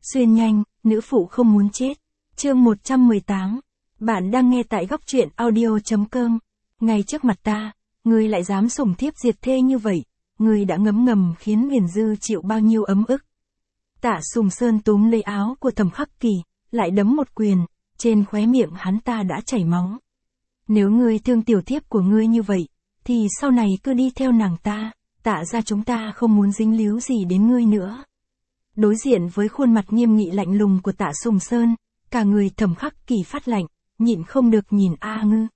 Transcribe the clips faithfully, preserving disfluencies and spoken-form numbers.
Xuyên nhanh, nữ phụ không muốn chết. Chương một trăm mười tám. Bạn đang nghe tại góc truyện audio.com. Ngay trước mặt ta, ngươi lại dám sủng thiếp diệt thê như vậy, ngươi đã ngấm ngầm khiến Huyền Dư chịu bao nhiêu ấm ức. Tạ Sùng Sơn túm lấy áo của Thẩm Khắc Kỳ, lại đấm một quyền, trên khóe miệng hắn ta đã chảy máu. Nếu ngươi thương tiểu thiếp của ngươi như vậy, thì sau này cứ đi theo nàng ta, Tạ ra chúng ta không muốn dính líu gì đến ngươi nữa. Đối diện với khuôn mặt nghiêm nghị lạnh lùng của Tạ Sùng Sơn, cả người Thẩm Khắc Kỳ phát lạnh, nhịn không được nhìn A Ngư.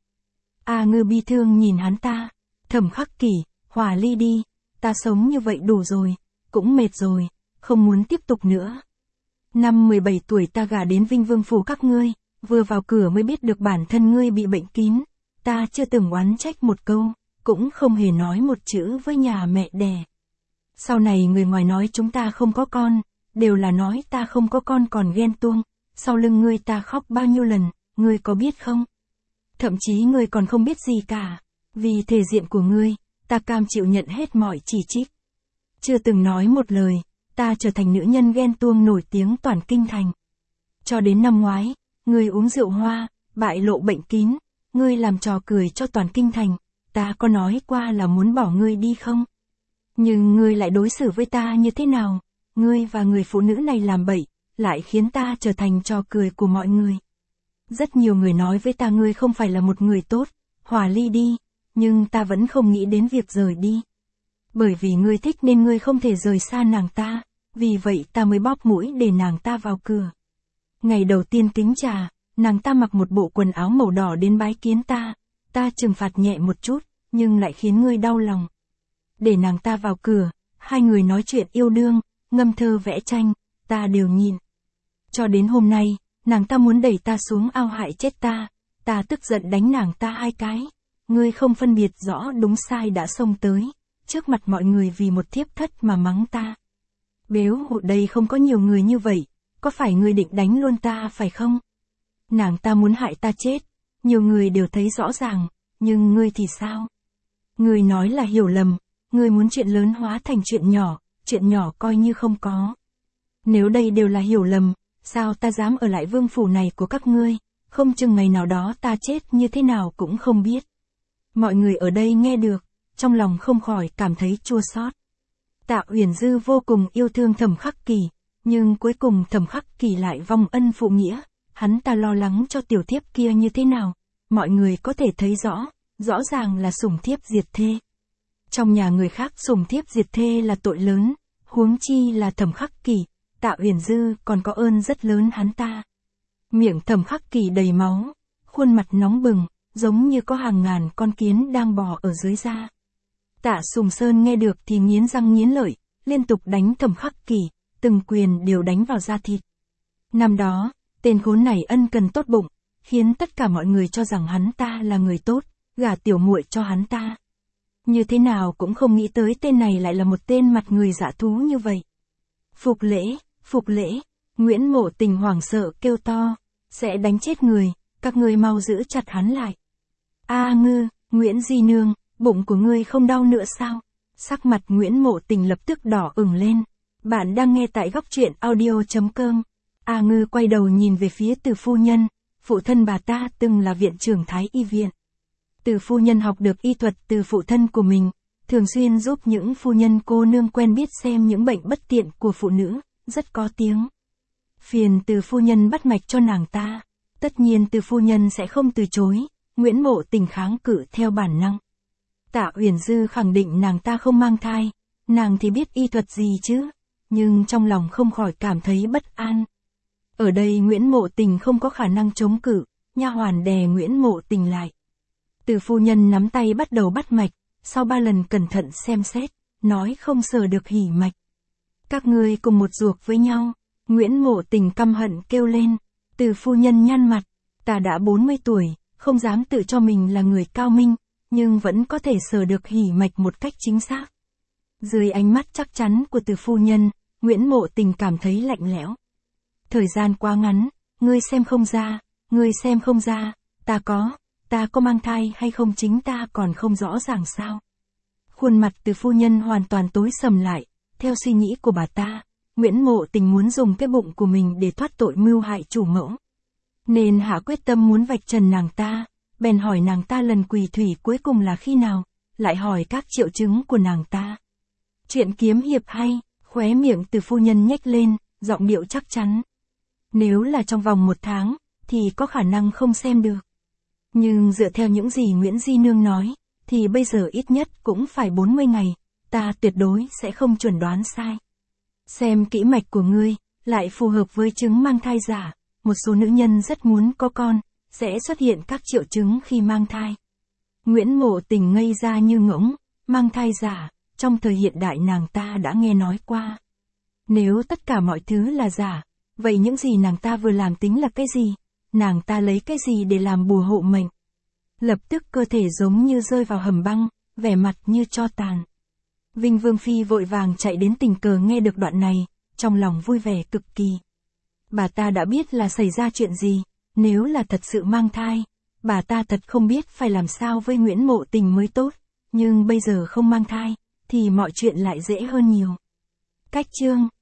A Ngư bi thương nhìn hắn ta, Thẩm Khắc Kỳ, hòa ly đi, ta sống như vậy đủ rồi, cũng mệt rồi, không muốn tiếp tục nữa. Năm mười bảy tuổi ta gả đến Vinh Vương phủ các ngươi, vừa vào cửa mới biết được bản thân ngươi bị bệnh kín, ta chưa từng oán trách một câu, cũng không hề nói một chữ với nhà mẹ đẻ. Sau này người ngoài nói chúng ta không có con, đều là nói ta không có con còn ghen tuông, sau lưng ngươi ta khóc bao nhiêu lần, ngươi có biết không? Thậm chí ngươi còn không biết gì cả, vì thể diện của ngươi, ta cam chịu nhận hết mọi chỉ trích. Chưa từng nói một lời, ta trở thành nữ nhân ghen tuông nổi tiếng toàn kinh thành. Cho đến năm ngoái, ngươi uống rượu hoa, bại lộ bệnh kín, ngươi làm trò cười cho toàn kinh thành, ta có nói qua là muốn bỏ ngươi đi không? Nhưng ngươi lại đối xử với ta như thế nào? Ngươi và người phụ nữ này làm bậy, lại khiến ta trở thành trò cười của mọi người. Rất nhiều người nói với ta ngươi không phải là một người tốt, hòa ly đi, nhưng ta vẫn không nghĩ đến việc rời đi. Bởi vì ngươi thích nên ngươi không thể rời xa nàng ta, vì vậy ta mới bóp mũi để nàng ta vào cửa. Ngày đầu tiên kính trà, nàng ta mặc một bộ quần áo màu đỏ đến bái kiến ta, ta trừng phạt nhẹ một chút, nhưng lại khiến ngươi đau lòng. Để nàng ta vào cửa, hai người nói chuyện yêu đương, ngâm thơ vẽ tranh, ta đều nhìn. Cho đến hôm nay, nàng ta muốn đẩy ta xuống ao hại chết ta, ta tức giận đánh nàng ta hai cái. Ngươi không phân biệt rõ đúng sai đã xông tới, trước mặt mọi người vì một thiếp thất mà mắng ta. Béo hộ đây không có nhiều người như vậy, có phải ngươi định đánh luôn ta phải không? Nàng ta muốn hại ta chết, nhiều người đều thấy rõ ràng, nhưng ngươi thì sao? Ngươi nói là hiểu lầm, ngươi muốn chuyện lớn hóa thành chuyện nhỏ, chuyện nhỏ coi như không có. Nếu đây đều là hiểu lầm, sao ta dám ở lại vương phủ này của các ngươi, không chừng ngày nào đó ta chết như thế nào cũng không biết. Mọi người ở đây nghe được, trong lòng không khỏi cảm thấy chua xót. Tạ Uyển Dư vô cùng yêu thương Thẩm Khắc Kỳ, nhưng cuối cùng Thẩm Khắc Kỳ lại vong ân phụ nghĩa, hắn ta lo lắng cho tiểu thiếp kia như thế nào, mọi người có thể thấy rõ, rõ ràng là sủng thiếp diệt thê. Trong nhà người khác sủng thiếp diệt thê là tội lớn, huống chi là Thẩm Khắc Kỳ, Tạ Uyển Dư còn có ơn rất lớn hắn ta. Miệng Thẩm Khắc Kỳ đầy máu, khuôn mặt nóng bừng, giống như có hàng ngàn con kiến đang bò ở dưới da. Tạ Sùng Sơn nghe được thì nghiến răng nghiến lợi, liên tục đánh Thẩm Khắc Kỳ, từng quyền đều đánh vào da thịt. Năm đó, tên khốn này ân cần tốt bụng, khiến tất cả mọi người cho rằng hắn ta là người tốt, gả tiểu muội cho hắn ta. Như thế nào cũng không nghĩ tới tên này lại là một tên mặt người dạ thú như vậy. Phục lễ, phục lễ, Nguyễn Mộ Tình hoảng sợ kêu to, sẽ đánh chết người, các ngươi mau giữ chặt hắn lại. A Ngư, Nguyễn Di Nương, bụng của ngươi không đau nữa sao? Sắc mặt Nguyễn Mộ Tình lập tức đỏ ửng lên. Bạn đang nghe tại góc truyện audio.com. A Ngư quay đầu nhìn về phía Từ phu nhân, phụ thân bà ta từng là viện trưởng Thái y viện. Từ phu nhân học được y thuật từ phụ thân của mình, thường xuyên giúp những phu nhân cô nương quen biết xem những bệnh bất tiện của phụ nữ, rất có tiếng. Phiền Từ phu nhân bắt mạch cho nàng ta, tất nhiên Từ phu nhân sẽ không từ chối, Nguyễn Mộ Tình kháng cự theo bản năng. Tạ Uyển Dư khẳng định nàng ta không mang thai, nàng thì biết y thuật gì chứ, nhưng trong lòng không khỏi cảm thấy bất an. Ở đây Nguyễn Mộ Tình không có khả năng chống cự, nha hoàn đè Nguyễn Mộ Tình lại. Từ phu nhân nắm tay bắt đầu bắt mạch, sau ba lần cẩn thận xem xét, nói không sờ được hỉ mạch. Các ngươi cùng một ruột với nhau, Nguyễn Mộ Tình căm hận kêu lên. Từ phu nhân nhăn mặt, ta đã bốn mươi tuổi, không dám tự cho mình là người cao minh, nhưng vẫn có thể sờ được hỉ mạch một cách chính xác. Dưới ánh mắt chắc chắn của Từ phu nhân, Nguyễn Mộ Tình cảm thấy lạnh lẽo. Thời gian quá ngắn, ngươi xem không ra, ngươi xem không ra, ta có, ta có mang thai hay không chính ta còn không rõ ràng sao. Khuôn mặt Từ phu nhân hoàn toàn tối sầm lại, theo suy nghĩ của bà ta, Nguyễn Mộ Tình muốn dùng cái bụng của mình để thoát tội mưu hại chủ mẫu. Nên hạ quyết tâm muốn vạch trần nàng ta, bèn hỏi nàng ta lần quỳ thủy cuối cùng là khi nào, lại hỏi các triệu chứng của nàng ta. Chuyện kiếm hiệp hay, khóe miệng Từ phu nhân nhếch lên, giọng điệu chắc chắn. Nếu là trong vòng một tháng, thì có khả năng không xem được. Nhưng dựa theo những gì Nguyễn Di Nương nói, thì bây giờ ít nhất cũng phải bốn mươi ngày, ta tuyệt đối sẽ không chuẩn đoán sai. Xem kỹ mạch của ngươi, lại phù hợp với chứng mang thai giả, một số nữ nhân rất muốn có con, sẽ xuất hiện các triệu chứng khi mang thai. Nguyễn Mộ Tình ngây ra như ngỗng, mang thai giả, trong thời hiện đại nàng ta đã nghe nói qua. Nếu tất cả mọi thứ là giả, vậy những gì nàng ta vừa làm tính là cái gì? Nàng ta lấy cái gì để làm bùa hộ mệnh? Lập tức cơ thể giống như rơi vào hầm băng, vẻ mặt như tro tàn. Vinh Vương Phi vội vàng chạy đến tình cờ nghe được đoạn này, trong lòng vui vẻ cực kỳ. Bà ta đã biết là xảy ra chuyện gì, nếu là thật sự mang thai, bà ta thật không biết phải làm sao với Nguyễn Mộ Tình mới tốt, nhưng bây giờ không mang thai, thì mọi chuyện lại dễ hơn nhiều. Cách chương